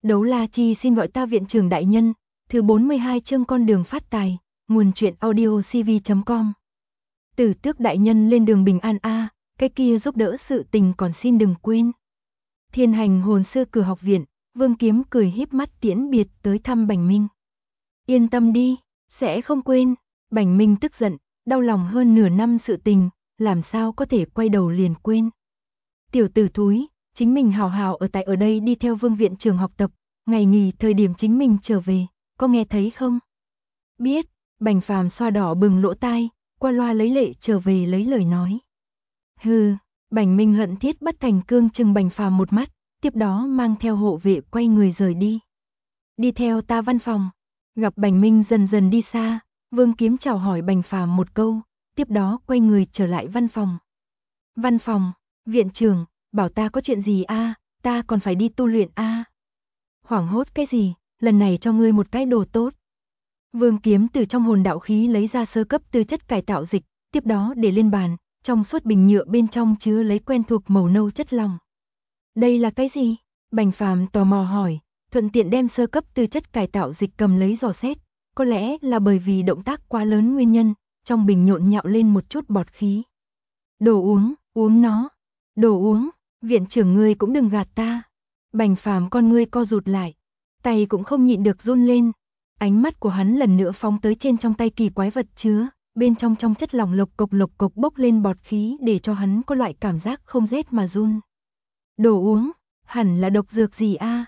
Đấu La Chi xin gọi ta viện trưởng đại nhân, thứ 42 chương con đường phát tài, nguồn truyện audio cv.com. Tử Tước đại nhân lên đường bình an a, cái kia giúp đỡ sự tình còn xin đừng quên. Thiên Hành hồn sư cửa học viện, Vương Kiếm cười híp mắt tiễn biệt tới thăm Bành Minh. Yên tâm đi, sẽ không quên. Bành Minh tức giận, đau lòng hơn nửa năm sự tình, làm sao có thể quay đầu liền quên. Tiểu tử thúi, chính mình hào hào ở đây đi theo Vương viện trường học tập, ngày nghỉ thời điểm chính mình trở về, có nghe thấy không? Biết. Bành Phàm xoa đỏ bừng lỗ tai, qua loa lấy lệ trở về lấy lời nói. Hừ. Bành Minh hận thiết bất thành cương chừng Bành Phàm một mắt, tiếp đó mang theo hộ vệ quay người rời đi. Đi theo ta văn phòng. Gặp Bành Minh dần dần đi xa, Vương Kiếm chào hỏi Bành Phàm một câu, tiếp đó quay người trở lại văn phòng. Văn phòng, viện trưởng, bảo ta có chuyện gì a, ta còn phải đi tu luyện a. Hoảng hốt cái gì, lần này cho ngươi một cái đồ tốt. Vương Kiếm từ trong hồn đạo khí lấy ra sơ cấp tư chất cải tạo dịch, tiếp đó để lên bàn, trong suốt bình nhựa bên trong chứa lấy quen thuộc màu nâu chất lỏng. Đây là cái gì? Bành Phàm tò mò hỏi, thuận tiện đem sơ cấp tư chất cải tạo dịch cầm lấy dò xét, có lẽ là bởi vì động tác quá lớn nguyên nhân, trong bình nhộn nhạo lên một chút bọt khí. Đồ uống, uống nó. Đồ uống, viện trưởng ngươi cũng đừng gạt ta. Bành Phàm con ngươi co rụt lại, tay cũng không nhịn được run lên. Ánh mắt của hắn lần nữa phóng tới trên trong tay kỳ quái vật chứa, bên trong chất lỏng lộc cộc bốc lên bọt khí để cho hắn có loại cảm giác không rét mà run. Đồ uống, hẳn là độc dược gì a?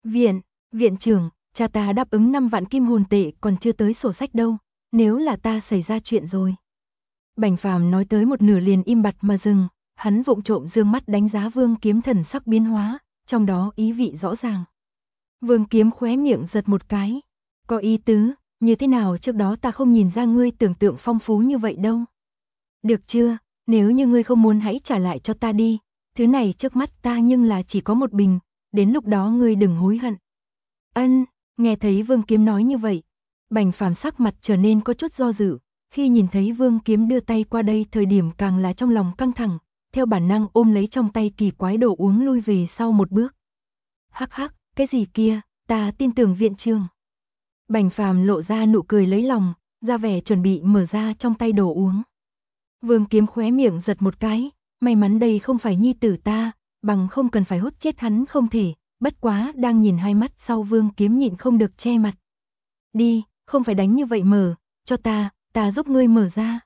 Viện trưởng, cha ta đáp ứng 5 vạn kim hồn tệ còn chưa tới sổ sách đâu, nếu là ta xảy ra chuyện rồi. Bành Phàm nói tới một nửa liền im bặt mà dừng, hắn vụng trộm dương mắt đánh giá Vương Kiếm thần sắc biến hóa, trong đó ý vị rõ ràng. Vương Kiếm khóe miệng giật một cái. Có ý tứ, như thế nào trước đó ta không nhìn ra ngươi tưởng tượng phong phú như vậy đâu. Được chưa, nếu như ngươi không muốn hãy trả lại cho ta đi, thứ này trước mắt ta nhưng là chỉ có một bình, đến lúc đó ngươi đừng hối hận. Ân, nghe thấy Vương Kiếm nói như vậy, Bành Phàm sắc mặt trở nên có chút do dự, khi nhìn thấy Vương Kiếm đưa tay qua đây thời điểm càng là trong lòng căng thẳng, theo bản năng ôm lấy trong tay kỳ quái đồ uống lui về sau một bước. Hắc hắc, cái gì kia, ta tin tưởng viện trưởng. Bành Phàm lộ ra nụ cười lấy lòng, ra vẻ chuẩn bị mở ra trong tay đồ uống. Vương Kiếm khóe miệng giật một cái, may mắn đây không phải nhi tử ta, bằng không cần phải hút chết hắn không thể, bất quá đang nhìn hai mắt sau Vương Kiếm nhịn không được che mặt. Đi, không phải đánh như vậy mở, cho ta giúp ngươi mở ra.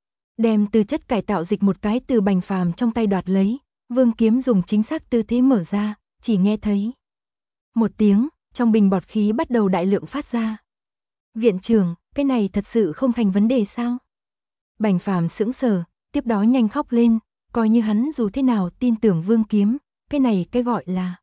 Đem tư chất cải tạo dịch một cái từ Bành Phàm trong tay đoạt lấy, Vương Kiếm dùng chính xác tư thế mở ra, chỉ nghe thấy một tiếng, trong bình bọt khí bắt đầu đại lượng phát ra. Viện trưởng, cái này thật sự không thành vấn đề sao? Bành Phàm sững sờ, tiếp đó nhanh khóc lên, coi như hắn dù thế nào tin tưởng Vương Kiếm, cái này cái gọi là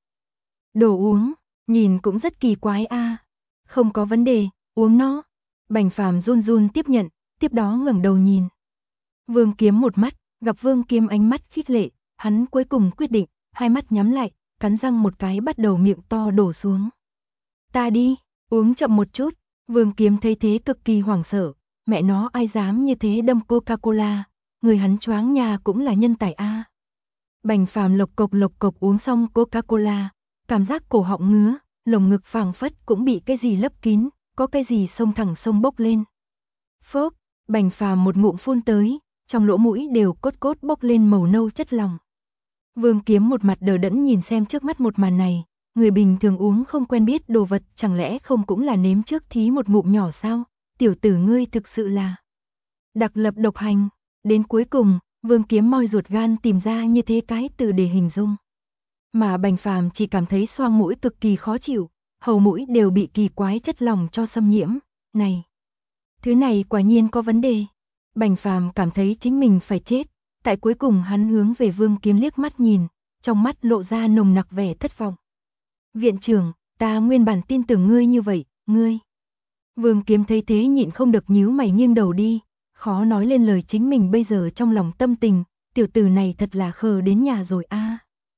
đồ uống, nhìn cũng rất kỳ quái a. Không có vấn đề, uống nó. Bành Phàm run run tiếp nhận, tiếp đó ngẩng đầu nhìn. Vương Kiếm một mắt, gặp Vương Kiếm ánh mắt khích lệ, hắn cuối cùng quyết định, hai mắt nhắm lại, cắn răng một cái bắt đầu miệng to đổ xuống. Ta đi, uống chậm một chút. Vương Kiếm thấy thế cực kỳ hoảng sợ, mẹ nó ai dám như thế đâm Coca-Cola, người hắn choáng nhà cũng là nhân tài a. Bành Phàm lộc cộc uống xong Coca-Cola, cảm giác cổ họng ngứa, lồng ngực phảng phất cũng bị cái gì lấp kín, có cái gì xông thẳng xông bốc lên. Phốc, Bành Phàm một ngụm phun tới, trong lỗ mũi đều cốt bốc lên màu nâu chất lỏng. Vương Kiếm một mặt đờ đẫn nhìn xem trước mắt một màn này, người bình thường uống không quen biết đồ vật chẳng lẽ không cũng là nếm trước thí một ngụm nhỏ sao? Tiểu tử ngươi thực sự là đặc lập độc hành. Đến cuối cùng, Vương Kiếm moi ruột gan tìm ra như thế cái từ để hình dung. Mà Bành Phàm chỉ cảm thấy xoang mũi cực kỳ khó chịu, hầu mũi đều bị kỳ quái chất lỏng cho xâm nhiễm. Này, thứ này quả nhiên có vấn đề. Bành Phàm cảm thấy chính mình phải chết. Tại cuối cùng hắn hướng về Vương Kiếm liếc mắt nhìn, trong mắt lộ ra nồng nặc vẻ thất vọng. Viện trưởng, ta nguyên bản tin tưởng ngươi như vậy, ngươi. Vương Kiếm thấy thế nhịn không được nhíu mày nghiêng đầu đi, khó nói lên lời chính mình bây giờ trong lòng tâm tình, tiểu tử này thật là khờ đến nhà rồi a.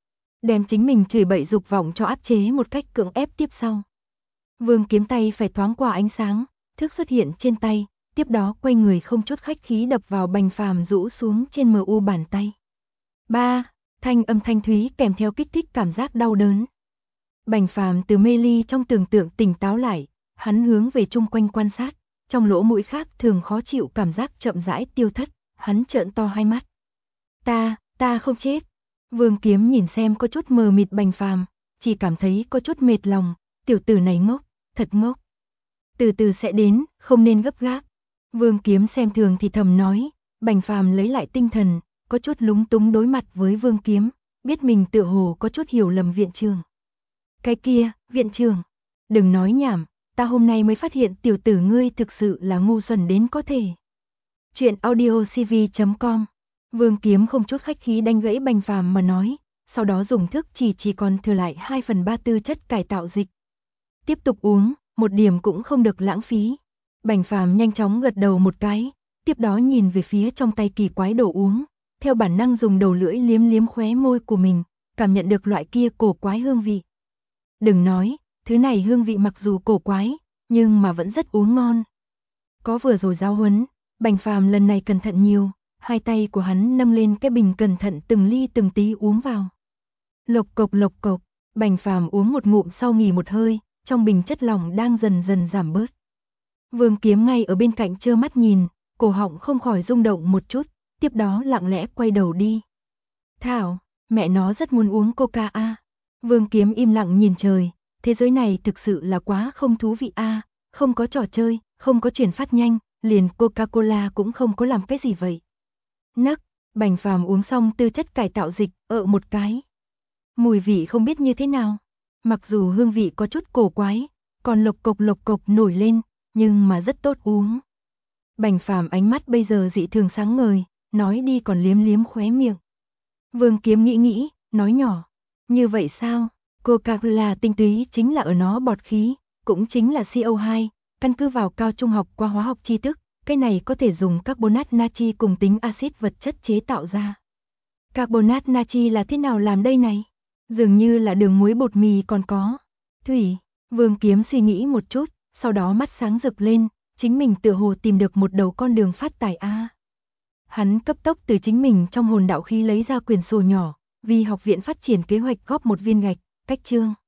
Đem chính mình chửi bậy dục vọng cho áp chế một cách cưỡng ép tiếp sau. Vương Kiếm tay phải thoáng qua ánh sáng, thước xuất hiện trên tay, tiếp đó quay người không chút khách khí đập vào Bành Phàm rũ xuống trên MU bàn tay. Ba, thanh âm thanh thúy kèm theo kích thích cảm giác đau đớn. Bành Phàm từ mê ly trong tưởng tượng tỉnh táo lại, hắn hướng về chung quanh quan sát, trong lỗ mũi khác thường khó chịu cảm giác chậm rãi tiêu thất, hắn trợn to hai mắt. Ta không chết. Vương Kiếm nhìn xem có chút mờ mịt Bành Phàm, chỉ cảm thấy có chút mệt lòng, tiểu tử này ngốc, thật ngốc. Từ từ sẽ đến, không nên gấp gáp. Vương Kiếm xem thường thì thầm nói, Bành Phàm lấy lại tinh thần, có chút lúng túng đối mặt với Vương Kiếm, biết mình tựa hồ có chút hiểu lầm viện trưởng. Cái kia, viện trưởng, đừng nói nhảm, ta hôm nay mới phát hiện tiểu tử ngươi thực sự là ngu xuẩn đến có thể. Chuyện audiocv.com. Vương Kiếm không chút khách khí đánh gãy Bành Phàm mà nói, sau đó dùng thức chỉ còn thừa lại 2/3 chất cải tạo dịch. Tiếp tục uống, một điểm cũng không được lãng phí. Bành Phàm nhanh chóng gật đầu một cái, tiếp đó nhìn về phía trong tay kỳ quái đồ uống, theo bản năng dùng đầu lưỡi liếm liếm khóe môi của mình, cảm nhận được loại kia cổ quái hương vị. Đừng nói, thứ này hương vị mặc dù cổ quái, nhưng mà vẫn rất uống ngon. Có vừa rồi giáo huấn, Bành Phàm lần này cẩn thận nhiều, hai tay của hắn nâng lên cái bình cẩn thận từng ly từng tí uống vào. Lộc cộc, Bành Phàm uống một ngụm sau nghỉ một hơi, trong bình chất lỏng đang dần dần giảm bớt. Vương Kiếm ngay ở bên cạnh trơ mắt nhìn, cổ họng không khỏi rung động một chút, tiếp đó lặng lẽ quay đầu đi. Thảo, mẹ nó rất muốn uống coca a. Vương Kiếm im lặng nhìn trời, thế giới này thực sự là quá không thú vị a, không có trò chơi, không có chuyển phát nhanh, liền Coca-Cola cũng không có làm cái gì vậy. Nấc, Bành Phàm uống xong tư chất cải tạo dịch, một cái. Mùi vị không biết như thế nào, mặc dù hương vị có chút cổ quái, còn lộc cộc nổi lên, nhưng mà rất tốt uống. Bành Phàm ánh mắt bây giờ dị thường sáng ngời, nói đi còn liếm liếm khóe miệng. Vương Kiếm nghĩ, nói nhỏ, như vậy sao? Coca-Cola tinh túy chính là ở nó bọt khí, cũng chính là CO2, căn cứ vào cao trung học qua hóa học tri thức, cái này có thể dùng carbonat natri cùng tính axit vật chất chế tạo ra. Carbonat natri là thế nào làm đây này? Dường như là đường muối bột mì còn có. Thủy, Vương Kiếm suy nghĩ một chút, sau đó mắt sáng rực lên, chính mình tựa hồ tìm được một đầu con đường phát tài a. Hắn cấp tốc từ chính mình trong hồn đạo khí lấy ra quyển sổ nhỏ, vì học viện phát triển kế hoạch góp một viên gạch, cách chương.